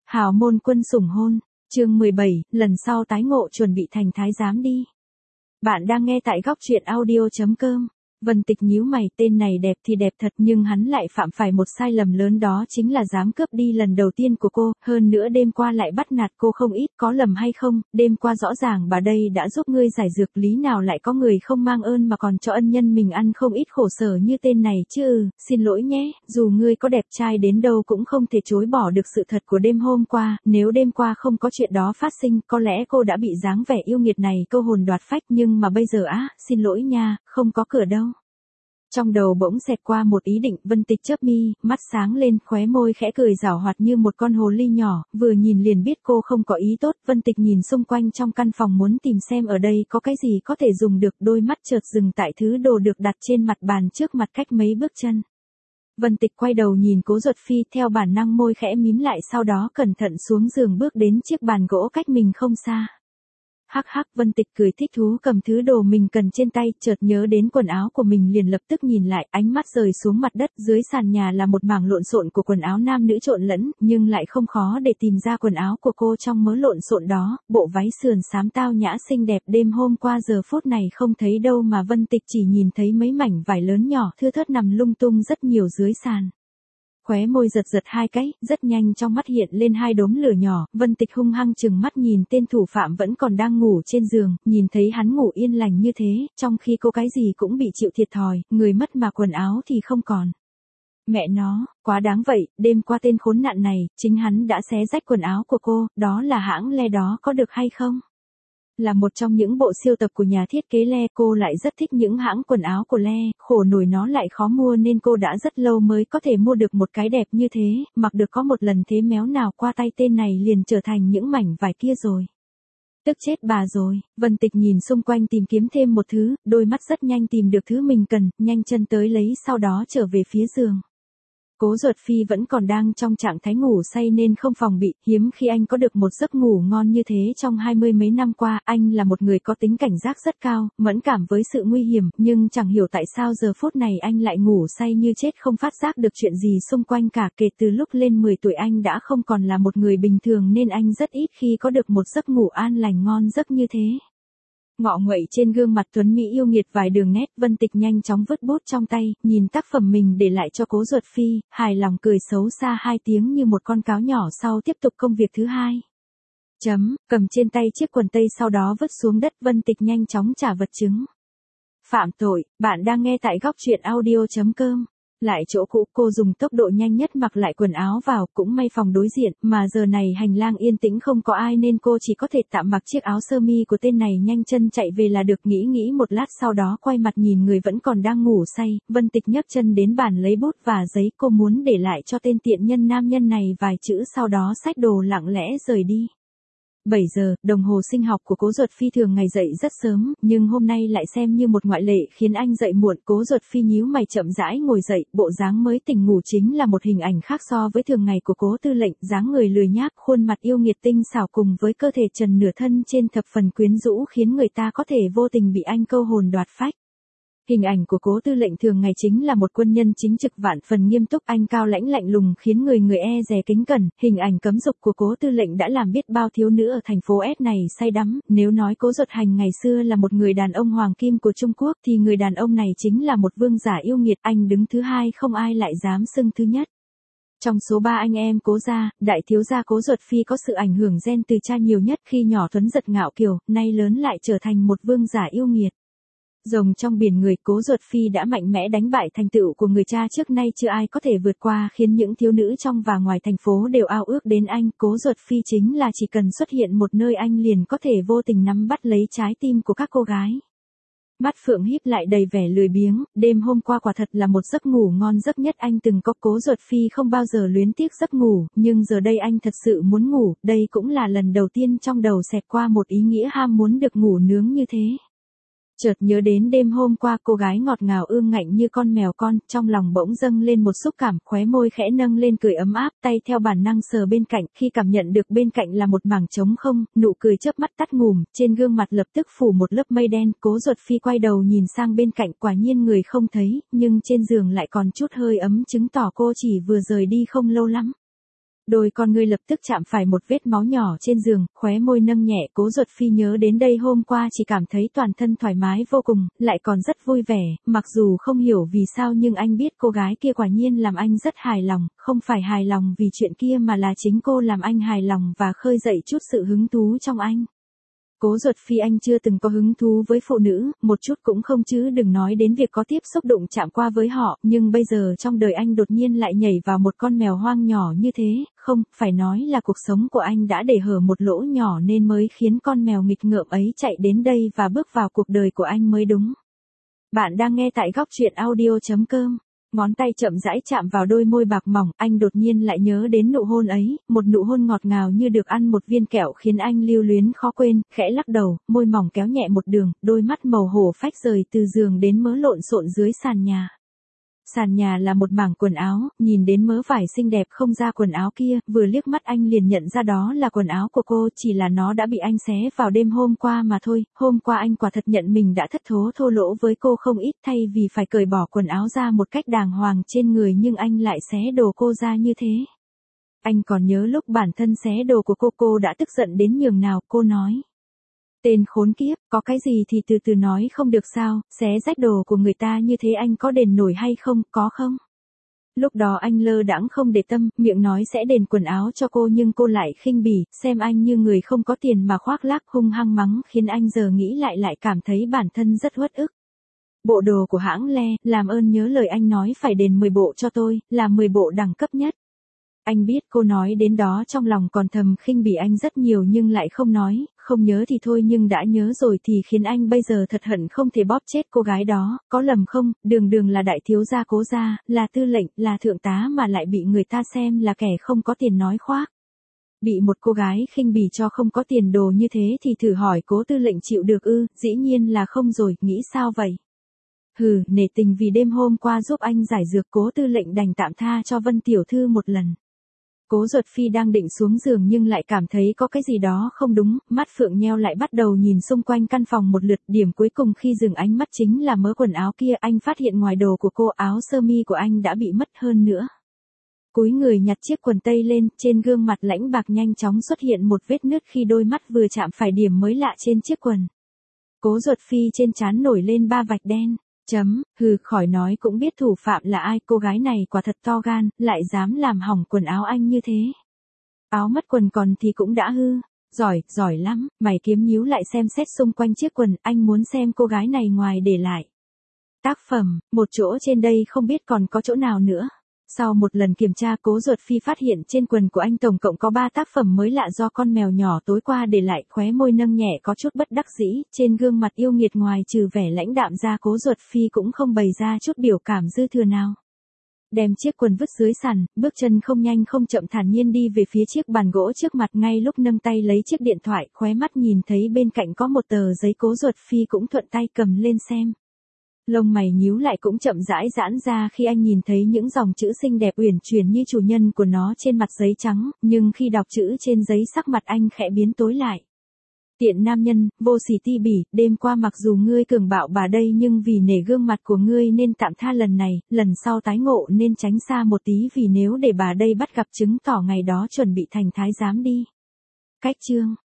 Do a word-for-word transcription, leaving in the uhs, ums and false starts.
Hào môn quân sủng hôn, chương mười bảy, lần sau tái ngộ chuẩn bị thành thái giám đi. Bạn đang nghe tại góc truyện audio.com. Vân Tịch nhíu mày, tên này đẹp thì đẹp thật nhưng hắn lại phạm phải một sai lầm lớn, đó chính là dám cướp đi lần đầu tiên của cô, hơn nữa đêm qua lại bắt nạt cô không ít, có lầm hay không, đêm qua rõ ràng bà đây đã giúp ngươi giải dược, lý nào lại có người không mang ơn mà còn cho ân nhân mình ăn không ít khổ sở như tên này chứ. Ừ, xin lỗi nhé, dù ngươi có đẹp trai đến đâu cũng không thể chối bỏ được sự thật của đêm hôm qua, nếu đêm qua không có chuyện đó phát sinh, có lẽ cô đã bị dáng vẻ yêu nghiệt này câu hồn đoạt phách, nhưng mà bây giờ á, xin lỗi nha, không có cửa đâu. Trong đầu bỗng xẹt qua một ý định, Vân Tịch chớp mi, mắt sáng lên, khóe môi khẽ cười giảo hoạt như một con hồ ly nhỏ, vừa nhìn liền biết cô không có ý tốt. Vân Tịch nhìn xung quanh trong căn phòng muốn tìm xem ở đây có cái gì có thể dùng được, đôi mắt chợt dừng tại thứ đồ được đặt trên mặt bàn trước mặt cách mấy bước chân. Vân Tịch quay đầu nhìn Cố Duật Phi, theo bản năng môi khẽ mím lại, sau đó cẩn thận xuống giường bước đến chiếc bàn gỗ cách mình không xa. Hắc hắc, Vân Tịch cười thích thú cầm thứ đồ mình cần trên tay, chợt nhớ đến quần áo của mình liền lập tức nhìn lại, ánh mắt rời xuống mặt đất, dưới sàn nhà là một mảng lộn xộn của quần áo nam nữ trộn lẫn, nhưng lại không khó để tìm ra quần áo của cô trong mớ lộn xộn đó, bộ váy sườn xám tao nhã xinh đẹp đêm hôm qua giờ phút này không thấy đâu mà Vân Tịch chỉ nhìn thấy mấy mảnh vải lớn nhỏ thưa thớt nằm lung tung rất nhiều dưới sàn. Khóe môi giật giật hai cái, rất nhanh trong mắt hiện lên hai đốm lửa nhỏ, Vân Tịch hung hăng chừng mắt nhìn tên thủ phạm vẫn còn đang ngủ trên giường, nhìn thấy hắn ngủ yên lành như thế, trong khi cô cái gì cũng bị chịu thiệt thòi, người mất mà quần áo thì không còn. Mẹ nó, quá đáng vậy, đêm qua tên khốn nạn này, chính hắn đã xé rách quần áo của cô, đó là hãng Le đó có được hay không? Là một trong những bộ siêu tập của nhà thiết kế Le, cô lại rất thích những hãng quần áo của Le, khổ nổi nó lại khó mua nên cô đã rất lâu mới có thể mua được một cái đẹp như thế, mặc được có một lần thế méo nào qua tay tên này liền trở thành những mảnh vải kia rồi. Tức chết bà rồi, Vân Tịch nhìn xung quanh tìm kiếm thêm một thứ, đôi mắt rất nhanh tìm được thứ mình cần, nhanh chân tới lấy sau đó trở về phía giường. Cố Duật Phi vẫn còn đang trong trạng thái ngủ say nên không phòng bị, hiếm khi anh có được một giấc ngủ ngon như thế trong hai mươi mấy năm qua, anh là một người có tính cảnh giác rất cao, mẫn cảm với sự nguy hiểm, nhưng chẳng hiểu tại sao giờ phút này anh lại ngủ say như chết không phát giác được chuyện gì xung quanh cả. Kể từ lúc lên mười tuổi anh đã không còn là một người bình thường nên anh rất ít khi có được một giấc ngủ an lành ngon giấc như thế. Ngọ nguậy trên gương mặt tuấn mỹ yêu nghiệt vài đường nét, Vân Tịch nhanh chóng vứt bút trong tay, nhìn tác phẩm mình để lại cho Cố Duật Phi, hài lòng cười xấu xa hai tiếng như một con cáo nhỏ, sau tiếp tục công việc thứ hai. Chấm, cầm trên tay chiếc quần tây sau đó vứt xuống đất, Vân Tịch nhanh chóng trả vật chứng. Phạm tội, bạn đang nghe tại góc truyện audio.com. Lại chỗ cũ, cô dùng tốc độ nhanh nhất mặc lại quần áo vào, cũng may phòng đối diện, mà giờ này hành lang yên tĩnh không có ai nên cô chỉ có thể tạm mặc chiếc áo sơ mi của tên này nhanh chân chạy về là được. Nghĩ nghĩ một lát sau đó quay mặt nhìn người vẫn còn đang ngủ say, Vân Tịch nhấc chân đến bàn lấy bút và giấy, cô muốn để lại cho tên tiện nhân nam nhân này vài chữ sau đó xách đồ lặng lẽ rời đi. bảy giờ, đồng hồ sinh học của Cố Duật Phi thường ngày dậy rất sớm, nhưng hôm nay lại xem như một ngoại lệ khiến anh dậy muộn. Cố Duật Phi nhíu mày chậm rãi ngồi dậy, bộ dáng mới tỉnh ngủ chính là một hình ảnh khác so với thường ngày của Cố Tư lệnh, dáng người lười nhác, khuôn mặt yêu nghiệt tinh xảo cùng với cơ thể trần nửa thân trên thập phần quyến rũ khiến người ta có thể vô tình bị anh câu hồn đoạt phách. Hình ảnh của Cố Tư lệnh thường ngày chính là một quân nhân chính trực vạn phần nghiêm túc, anh cao lãnh lạnh lùng khiến người người e dè kính cẩn. Hình ảnh cấm dục của Cố Tư lệnh đã làm biết bao thiếu nữ ở thành phố S này say đắm. Nếu nói Cố Duật Hành ngày xưa là một người đàn ông hoàng kim của Trung Quốc thì người đàn ông này chính là một vương giả yêu nghiệt, anh đứng thứ hai không ai lại dám xưng thứ nhất. Trong số ba anh em Cố gia, đại thiếu gia Cố Duật Phi có sự ảnh hưởng gen từ cha nhiều nhất, khi nhỏ tuấn giật ngạo kiều, nay lớn lại trở thành một vương giả yêu nghiệt. Rồng trong biển người, Cố Duật Phi đã mạnh mẽ đánh bại thành tựu của người cha trước nay chưa ai có thể vượt qua, khiến những thiếu nữ trong và ngoài thành phố đều ao ước đến anh. Cố Duật Phi chính là chỉ cần xuất hiện một nơi anh liền có thể vô tình nắm bắt lấy trái tim của các cô gái. Mắt Phượng híp lại đầy vẻ lười biếng, đêm hôm qua quả thật là một giấc ngủ ngon giấc nhất anh từng có. Cố Duật Phi không bao giờ luyến tiếc giấc ngủ, nhưng giờ đây anh thật sự muốn ngủ, đây cũng là lần đầu tiên trong đầu xẹt qua một ý nghĩa ham muốn được ngủ nướng như thế. Chợt nhớ đến đêm hôm qua cô gái ngọt ngào ương ngạnh như con mèo con, trong lòng bỗng dâng lên một xúc cảm, khóe môi khẽ nâng lên cười ấm áp, tay theo bản năng sờ bên cạnh, khi cảm nhận được bên cạnh là một mảng trống không, nụ cười chớp mắt tắt ngủm, trên gương mặt lập tức phủ một lớp mây đen. Cố Duật Phi quay đầu nhìn sang bên cạnh, quả nhiên người không thấy, nhưng trên giường lại còn chút hơi ấm, chứng tỏ cô chỉ vừa rời đi không lâu lắm. Đôi con ngươi lập tức chạm phải một vết máu nhỏ trên giường, khóe môi nâng nhẹ. Cố Duật Phi nhớ đến đây hôm qua chỉ cảm thấy toàn thân thoải mái vô cùng, lại còn rất vui vẻ, mặc dù không hiểu vì sao nhưng anh biết cô gái kia quả nhiên làm anh rất hài lòng, không phải hài lòng vì chuyện kia mà là chính cô làm anh hài lòng và khơi dậy chút sự hứng thú trong anh. Cố Duật Phi anh chưa từng có hứng thú với phụ nữ, một chút cũng không chứ đừng nói đến việc có tiếp xúc đụng chạm qua với họ, nhưng bây giờ trong đời anh đột nhiên lại nhảy vào một con mèo hoang nhỏ như thế, không, phải nói là cuộc sống của anh đã để hở một lỗ nhỏ nên mới khiến con mèo nghịch ngợm ấy chạy đến đây và bước vào cuộc đời của anh mới đúng. Bạn đang nghe tại góc truyện audio chấm com. Ngón tay chậm rãi chạm vào đôi môi bạc mỏng, anh đột nhiên lại nhớ đến nụ hôn ấy, một nụ hôn ngọt ngào như được ăn một viên kẹo khiến anh lưu luyến khó quên, khẽ lắc đầu, môi mỏng kéo nhẹ một đường, đôi mắt màu hổ phách rời từ giường đến mớ lộn xộn dưới sàn nhà. Sàn nhà là một mảng quần áo, nhìn đến mớ vải xinh đẹp không ra quần áo kia, vừa liếc mắt anh liền nhận ra đó là quần áo của cô, chỉ là nó đã bị anh xé vào đêm hôm qua mà thôi, hôm qua anh quả thật nhận mình đã thất thố thô lỗ với cô không ít, thay vì phải cởi bỏ quần áo ra một cách đàng hoàng trên người nhưng anh lại xé đồ cô ra như thế. Anh còn nhớ lúc bản thân xé đồ của cô cô đã tức giận đến nhường nào, cô nói. Tên khốn kiếp, có cái gì thì từ từ nói không được sao, xé rách đồ của người ta như thế anh có đền nổi hay không, có không? Lúc đó anh lơ đãng không để tâm, miệng nói sẽ đền quần áo cho cô nhưng cô lại khinh bỉ, xem anh như người không có tiền mà khoác lác hung hăng mắng khiến anh giờ nghĩ lại lại cảm thấy bản thân rất uất ức. Bộ đồ của hãng Le, làm ơn nhớ lời anh nói phải đền mười bộ cho tôi, là mười bộ đẳng cấp nhất. Anh biết cô nói đến đó trong lòng còn thầm khinh bỉ anh rất nhiều nhưng lại không nói, không nhớ thì thôi nhưng đã nhớ rồi thì khiến anh bây giờ thật hận không thể bóp chết cô gái đó, có lầm không, đường đường là đại thiếu gia Cố gia, là tư lệnh, là thượng tá mà lại bị người ta xem là kẻ không có tiền nói khoác. Bị một cô gái khinh bỉ cho không có tiền đồ như thế thì thử hỏi Cố tư lệnh chịu được ư, dĩ nhiên là không rồi, nghĩ sao vậy? Hừ, nể tình vì đêm hôm qua giúp anh giải dược Cố tư lệnh đành tạm tha cho Vân tiểu thư một lần. Cố Duật Phi đang định xuống giường nhưng lại cảm thấy có cái gì đó không đúng, mắt Phượng nheo lại bắt đầu nhìn xung quanh căn phòng một lượt, điểm cuối cùng khi dừng ánh mắt chính là mớ quần áo kia, anh phát hiện ngoài đồ của cô áo sơ mi của anh đã bị mất hơn nữa. Cúi người nhặt chiếc quần tây lên, trên gương mặt lãnh bạc nhanh chóng xuất hiện một vết nứt khi đôi mắt vừa chạm phải điểm mới lạ trên chiếc quần. Cố Duật Phi trên trán nổi lên ba vạch đen. Chấm, hừ, khỏi nói cũng biết thủ phạm là ai, cô gái này quả thật to gan, lại dám làm hỏng quần áo anh như thế. Áo mất quần còn thì cũng đã hư, giỏi, giỏi lắm, mày kiếm nhíu lại xem xét xung quanh chiếc quần, anh muốn xem cô gái này ngoài để lại. Tác phẩm, một chỗ trên đây không biết còn có chỗ nào nữa. Sau một lần kiểm tra Cố Duật Phi phát hiện trên quần của anh tổng cộng có ba tác phẩm mới lạ do con mèo nhỏ tối qua để lại, khóe môi nâng nhẹ có chút bất đắc dĩ, trên gương mặt yêu nghiệt ngoài trừ vẻ lãnh đạm ra Cố Duật Phi cũng không bày ra chút biểu cảm dư thừa nào. Đem chiếc quần vứt dưới sàn, bước chân không nhanh không chậm thản nhiên đi về phía chiếc bàn gỗ trước mặt, ngay lúc nâng tay lấy chiếc điện thoại, khóe mắt nhìn thấy bên cạnh có một tờ giấy Cố Duật Phi cũng thuận tay cầm lên xem. Lông mày nhíu lại cũng chậm rãi giãn ra khi anh nhìn thấy những dòng chữ xinh đẹp uyển chuyển như chủ nhân của nó trên mặt giấy trắng, nhưng khi đọc chữ trên giấy sắc mặt anh khẽ biến tối lại. Tiện nam nhân, vô sỉ ti bỉ, đêm qua mặc dù ngươi cường bạo bà đây nhưng vì nể gương mặt của ngươi nên tạm tha lần này, lần sau tái ngộ nên tránh xa một tí vì nếu để bà đây bắt gặp chứng tỏ ngày đó chuẩn bị thành thái giám đi. Cách chương